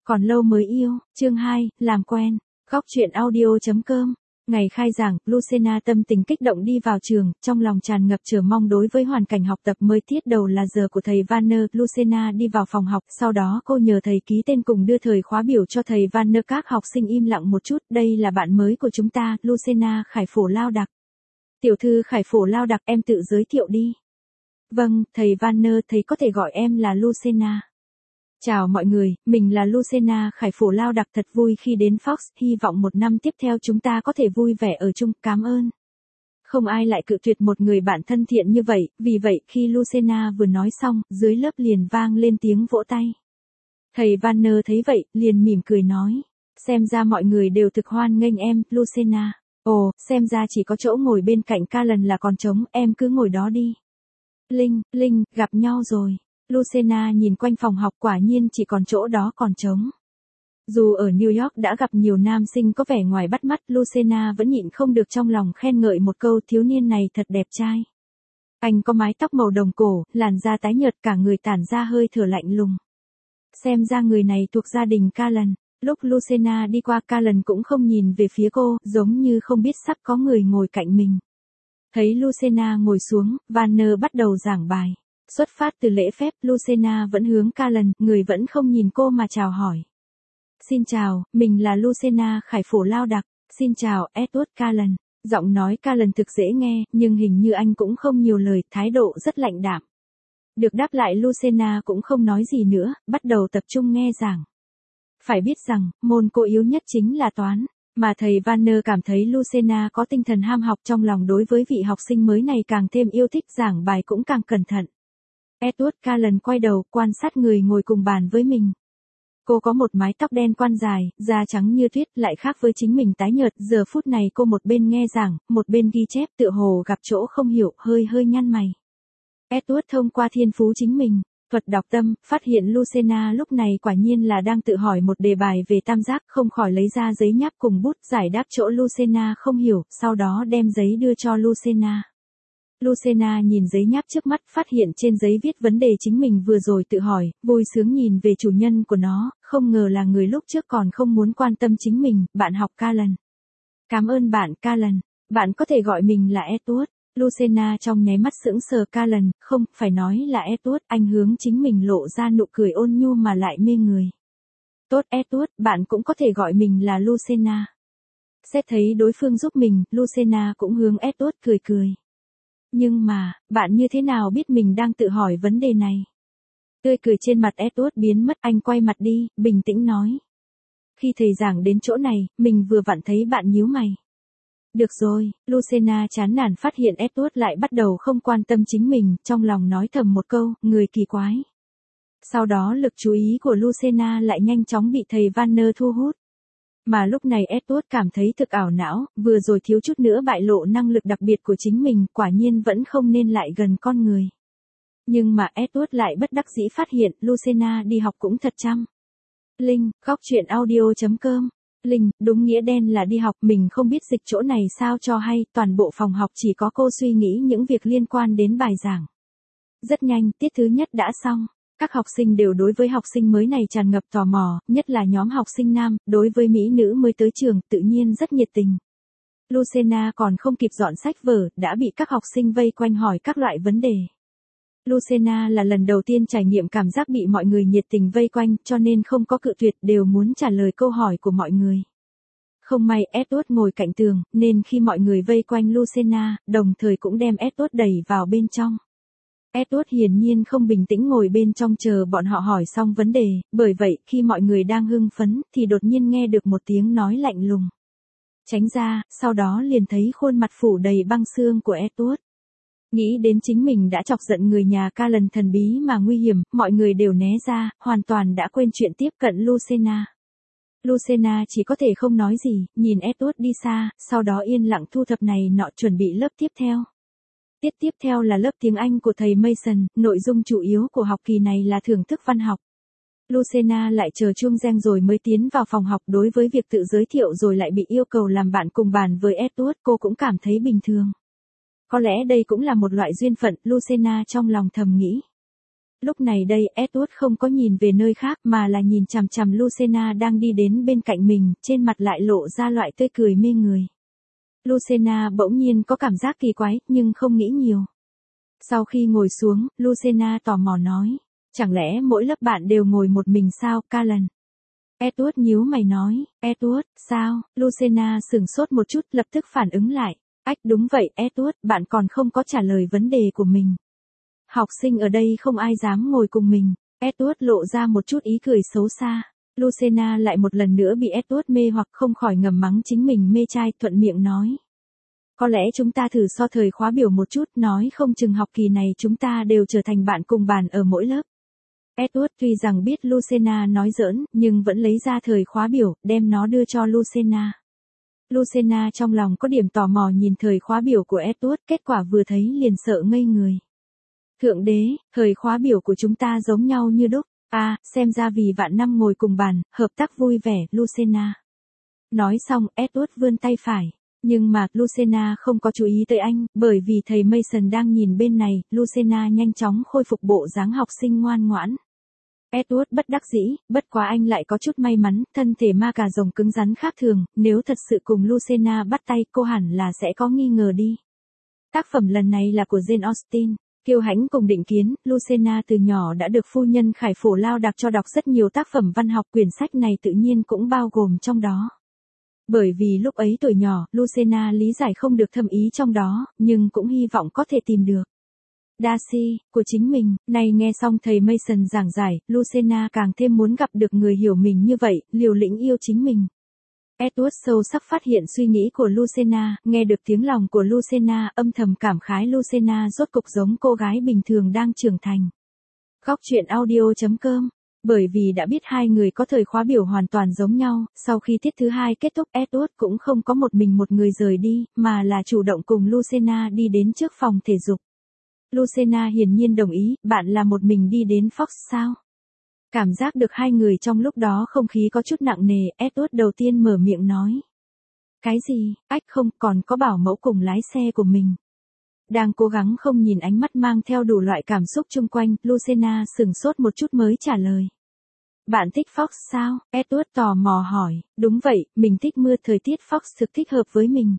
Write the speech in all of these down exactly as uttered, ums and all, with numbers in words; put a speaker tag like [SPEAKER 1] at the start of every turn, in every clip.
[SPEAKER 1] Còn lâu mới yêu, chương hai, làm quen, góc truyện audio.com. Ngày khai giảng, Lucena tâm tình kích động đi vào trường, trong lòng tràn ngập chờ mong đối với hoàn cảnh học tập mới. Tiết đầu là giờ của thầy Vanner. Lucena đi vào phòng học, sau đó cô nhờ thầy ký tên cùng đưa thời khóa biểu cho thầy Vanner. Các học sinh im lặng một chút, đây là bạn mới của chúng ta, Lucena Khải Phổ Lao Đặc. Tiểu thư Khải Phổ Lao Đặc, em tự giới thiệu đi. Vâng, thầy Vanner, thầy có thể gọi em là Lucena. Chào mọi người, mình là Lucena Khải Phổ Lao Đặc, thật vui khi đến Fox, hy vọng một năm tiếp theo chúng ta có thể vui vẻ ở chung, cảm ơn. Không ai lại cự tuyệt một người bạn thân thiện như vậy, vì vậy khi Lucena vừa nói xong, dưới lớp liền vang lên tiếng vỗ tay. Thầy Vanner thấy vậy, liền mỉm cười nói, xem ra mọi người đều thực hoan nghênh em, Lucena. Ồ, xem ra chỉ có chỗ ngồi bên cạnh Callan là còn trống, em cứ ngồi đó đi. Linh, Linh, gặp nhau rồi. Lucena nhìn quanh phòng học, quả nhiên chỉ còn chỗ đó còn trống. Dù ở New York đã gặp nhiều nam sinh có vẻ ngoài bắt mắt, Lucena vẫn nhịn không được trong lòng khen ngợi một câu, thiếu niên này thật đẹp trai. Anh có mái tóc màu đồng cổ, làn da tái nhợt, cả người tản ra hơi thở lạnh lùng. Xem ra người này thuộc gia đình Callan. Lúc Lucena đi qua, Callan cũng không nhìn về phía cô, giống như không biết sắp có người ngồi cạnh mình. Thấy Lucena ngồi xuống, Vanner bắt đầu giảng bài. Xuất phát từ lễ phép, Lucena vẫn hướng Callan, người vẫn không nhìn cô mà chào hỏi. Xin chào, mình là Lucena Khải Phổ Lao Đặc. Xin chào, Edward Callan. Giọng nói Callan thực dễ nghe, nhưng hình như anh cũng không nhiều lời, thái độ rất lạnh đạm. Được đáp lại, Lucena cũng không nói gì nữa, bắt đầu tập trung nghe giảng. Phải biết rằng, môn cô yếu nhất chính là toán. Mà thầy Vanner cảm thấy Lucena có tinh thần ham học, trong lòng đối với vị học sinh mới này càng thêm yêu thích, giảng bài cũng càng cẩn thận. Edward Callan quay đầu, quan sát người ngồi cùng bàn với mình. Cô có một mái tóc đen quăn dài, da trắng như tuyết, lại khác với chính mình tái nhợt. Giờ phút này cô một bên nghe giảng, một bên ghi chép, tựa hồ gặp chỗ không hiểu, hơi hơi nhăn mày. Edward thông qua thiên phú chính mình, thuật đọc tâm, phát hiện Lucena lúc này quả nhiên là đang tự hỏi một đề bài về tam giác, không khỏi lấy ra giấy nháp cùng bút giải đáp chỗ Lucena không hiểu, sau đó đem giấy đưa cho Lucena. Lucena nhìn giấy nháp trước mắt, phát hiện trên giấy viết vấn đề chính mình vừa rồi tự hỏi, vui sướng nhìn về chủ nhân của nó, không ngờ là người lúc trước còn không muốn quan tâm chính mình, bạn học Callan. Cảm ơn bạn Callan, bạn có thể gọi mình là Edward. Lucena trong nháy mắt sững sờ. Callan, không, phải nói là Edward, anh hướng chính mình lộ ra nụ cười ôn nhu mà lại mê người. Tốt Edward, bạn cũng có thể gọi mình là Lucena. Xét thấy đối phương giúp mình, Lucena cũng hướng Edward cười cười. Nhưng mà, bạn như thế nào biết mình đang tự hỏi vấn đề này? Tươi cười trên mặt Edward biến mất, anh quay mặt đi, bình tĩnh nói. Khi thầy giảng đến chỗ này, mình vừa vặn thấy bạn nhíu mày. Được rồi, Lucena chán nản phát hiện Edward lại bắt đầu không quan tâm chính mình, trong lòng nói thầm một câu, người kỳ quái. Sau đó lực chú ý của Lucena lại nhanh chóng bị thầy Vanner thu hút. Mà lúc này Edward cảm thấy thực ảo não, vừa rồi thiếu chút nữa bại lộ năng lực đặc biệt của chính mình, quả nhiên vẫn không nên lại gần con người. Nhưng mà Edward lại bất đắc dĩ phát hiện, Lucena đi học cũng thật chăm. Linh, góc truyện audio.com. Linh, đúng nghĩa đen là đi học, mình không biết dịch chỗ này sao cho hay, toàn bộ phòng học chỉ có cô suy nghĩ những việc liên quan đến bài giảng. Rất nhanh, tiết thứ nhất đã xong. Các học sinh đều đối với học sinh mới này tràn ngập tò mò, nhất là nhóm học sinh nam, đối với mỹ nữ mới tới trường, tự nhiên rất nhiệt tình. Lucena còn không kịp dọn sách vở, đã bị các học sinh vây quanh hỏi các loại vấn đề. Lucena là lần đầu tiên trải nghiệm cảm giác bị mọi người nhiệt tình vây quanh, cho nên không có cự tuyệt, đều muốn trả lời câu hỏi của mọi người. Không may Edward ngồi cạnh tường, nên khi mọi người vây quanh Lucena, đồng thời cũng đem Edward đẩy vào bên trong. Edward hiển nhiên không bình tĩnh ngồi bên trong chờ bọn họ hỏi xong vấn đề, bởi vậy khi mọi người đang hưng phấn, thì đột nhiên nghe được một tiếng nói lạnh lùng. Tránh ra, sau đó liền thấy khuôn mặt phủ đầy băng xương của Edward. Nghĩ đến chính mình đã chọc giận người nhà Callan thần bí mà nguy hiểm, mọi người đều né ra, hoàn toàn đã quên chuyện tiếp cận Lucena. Lucena chỉ có thể không nói gì, nhìn Edward đi xa, sau đó yên lặng thu thập này nọ chuẩn bị lớp tiếp theo. Tiết tiếp theo là lớp tiếng Anh của thầy Mason, nội dung chủ yếu của học kỳ này là thưởng thức văn học. Lucena lại chờ chuông reng rồi mới tiến vào phòng học, đối với việc tự giới thiệu rồi lại bị yêu cầu làm bạn cùng bàn với Edward, cô cũng cảm thấy bình thường. Có lẽ đây cũng là một loại duyên phận, Lucena trong lòng thầm nghĩ. Lúc này đây Edward không có nhìn về nơi khác mà là nhìn chằm chằm Lucena đang đi đến bên cạnh mình, trên mặt lại lộ ra loại tươi cười mê người. Lucena bỗng nhiên có cảm giác kỳ quái, nhưng không nghĩ nhiều. Sau khi ngồi xuống, Lucena tò mò nói, chẳng lẽ mỗi lớp bạn đều ngồi một mình sao, Callan? Edward nhíu mày nói, Edward, sao? Lucena sửng sốt một chút, lập tức phản ứng lại. Ách, đúng vậy, Edward, bạn còn không có trả lời vấn đề của mình. Học sinh ở đây không ai dám ngồi cùng mình. Edward lộ ra một chút ý cười xấu xa. Lucena lại một lần nữa bị Edward mê hoặc, không khỏi ngầm mắng chính mình mê trai, thuận miệng nói. Có lẽ chúng ta thử so thời khóa biểu một chút, nói không chừng học kỳ này chúng ta đều trở thành bạn cùng bàn ở mỗi lớp. Edward tuy rằng biết Lucena nói giỡn, nhưng vẫn lấy ra thời khóa biểu, đem nó đưa cho Lucena. Lucena trong lòng có điểm tò mò nhìn thời khóa biểu của Edward, kết quả vừa thấy liền sợ ngây người. Thượng đế, thời khóa biểu của chúng ta giống nhau như đúc. À, xem ra vì vạn năm ngồi cùng bàn, hợp tác vui vẻ, Lucena. Nói xong, Edward vươn tay phải. Nhưng mà, Lucena không có chú ý tới anh, bởi vì thầy Mason đang nhìn bên này, Lucena nhanh chóng khôi phục bộ dáng học sinh ngoan ngoãn. Edward bất đắc dĩ, bất quá anh lại có chút may mắn, thân thể ma cà rồng cứng rắn khác thường, nếu thật sự cùng Lucena bắt tay cô hẳn là sẽ có nghi ngờ đi. Tác phẩm lần này là của Jane Austen. Kiêu hãnh cùng định kiến, Lucena từ nhỏ đã được phu nhân Khải Phổ Lao đặc cho đọc rất nhiều tác phẩm văn học, quyển sách này tự nhiên cũng bao gồm trong đó. Bởi vì lúc ấy tuổi nhỏ, Lucena lý giải không được thâm ý trong đó, nhưng cũng hy vọng có thể tìm được. Darcy, của chính mình, này nghe xong thầy Mason giảng giải, Lucena càng thêm muốn gặp được người hiểu mình như vậy, liều lĩnh yêu chính mình. Edward sâu sắc phát hiện suy nghĩ của Lucena, nghe được tiếng lòng của Lucena, âm thầm cảm khái Lucena rốt cục giống cô gái bình thường đang trưởng thành. Góc truyện audio chấm com. Bởi vì đã biết hai người có thời khóa biểu hoàn toàn giống nhau, sau khi tiết thứ hai kết thúc Edward cũng không có một mình một người rời đi, mà là chủ động cùng Lucena đi đến trước phòng thể dục. Lucena hiển nhiên đồng ý, bạn là một mình đi đến Fox sao? Cảm giác được hai người trong lúc đó không khí có chút nặng nề, Edward đầu tiên mở miệng nói. Cái gì, ách không, còn có bảo mẫu cùng lái xe của mình. Đang cố gắng không nhìn ánh mắt mang theo đủ loại cảm xúc chung quanh, Lucena sửng sốt một chút mới trả lời. Bạn thích Fox sao? Edward tò mò hỏi, đúng vậy, mình thích mưa, thời tiết Fox thực thích hợp với mình.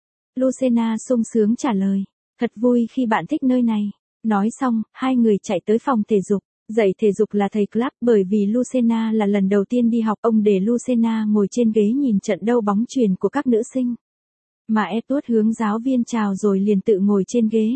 [SPEAKER 1] Lucena sung sướng trả lời, thật vui khi bạn thích nơi này. Nói xong, hai người chạy tới phòng thể dục. Dạy thể dục là thầy Clark, bởi vì Lucena là lần đầu tiên đi học, ông để Lucena ngồi trên ghế nhìn trận đấu bóng chuyền của các nữ sinh. Mà Edward hướng giáo viên chào rồi liền tự ngồi trên ghế.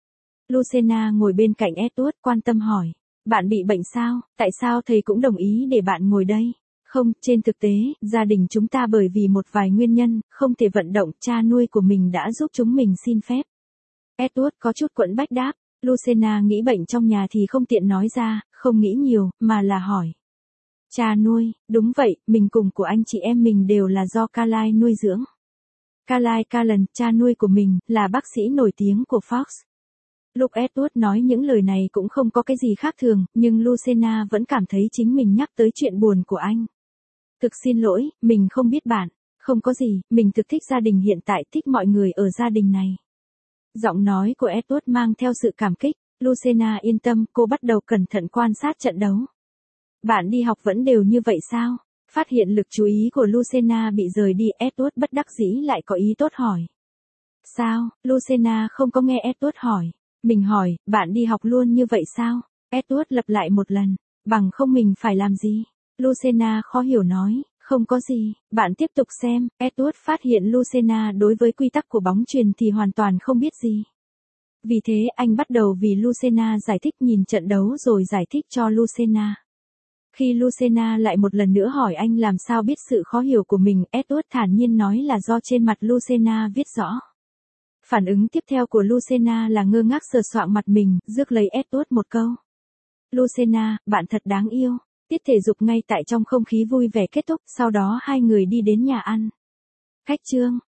[SPEAKER 1] Lucena ngồi bên cạnh Edward quan tâm hỏi, bạn bị bệnh sao, tại sao thầy cũng đồng ý để bạn ngồi đây? Không, trên thực tế, gia đình chúng ta bởi vì một vài nguyên nhân, không thể vận động, cha nuôi của mình đã giúp chúng mình xin phép. Edward có chút quẫn bách đáp. Lucena nghĩ bệnh trong nhà thì không tiện nói ra, không nghĩ nhiều, mà là hỏi. Cha nuôi, đúng vậy, mình cùng của anh chị em mình đều là do Carlyle nuôi dưỡng. Carlyle Callan, cha nuôi của mình, là bác sĩ nổi tiếng của Fox. Lúc Edward nói những lời này cũng không có cái gì khác thường, nhưng Lucena vẫn cảm thấy chính mình nhắc tới chuyện buồn của anh. Thực xin lỗi, mình không biết bạn. Không có gì, mình thực thích gia đình hiện tại, thích mọi người ở gia đình này. Giọng nói của Edward mang theo sự cảm kích, Lucena yên tâm, cô bắt đầu cẩn thận quan sát trận đấu. Bạn đi học vẫn đều như vậy sao? Phát hiện lực chú ý của Lucena bị rời đi, Edward bất đắc dĩ lại có ý tốt hỏi. Sao? Lucena không có nghe Edward hỏi. Mình hỏi, bạn đi học luôn như vậy sao? Edward lặp lại một lần, bằng không mình phải làm gì? Lucena khó hiểu nói. Không có gì, bạn tiếp tục xem. Edward phát hiện Lucena đối với quy tắc của bóng chuyền thì hoàn toàn không biết gì. Vì thế anh bắt đầu vì Lucena giải thích, nhìn trận đấu rồi giải thích cho Lucena. Khi Lucena lại một lần nữa hỏi anh làm sao biết sự khó hiểu của mình, Edward thản nhiên nói là do trên mặt Lucena viết rõ. Phản ứng tiếp theo của Lucena là ngơ ngác sờ soạng mặt mình, rước lấy Edward một câu. Lucena, bạn thật đáng yêu. Tiết thể dục ngay tại trong không khí vui vẻ kết thúc, sau đó hai người đi đến nhà ăn. Khách trương,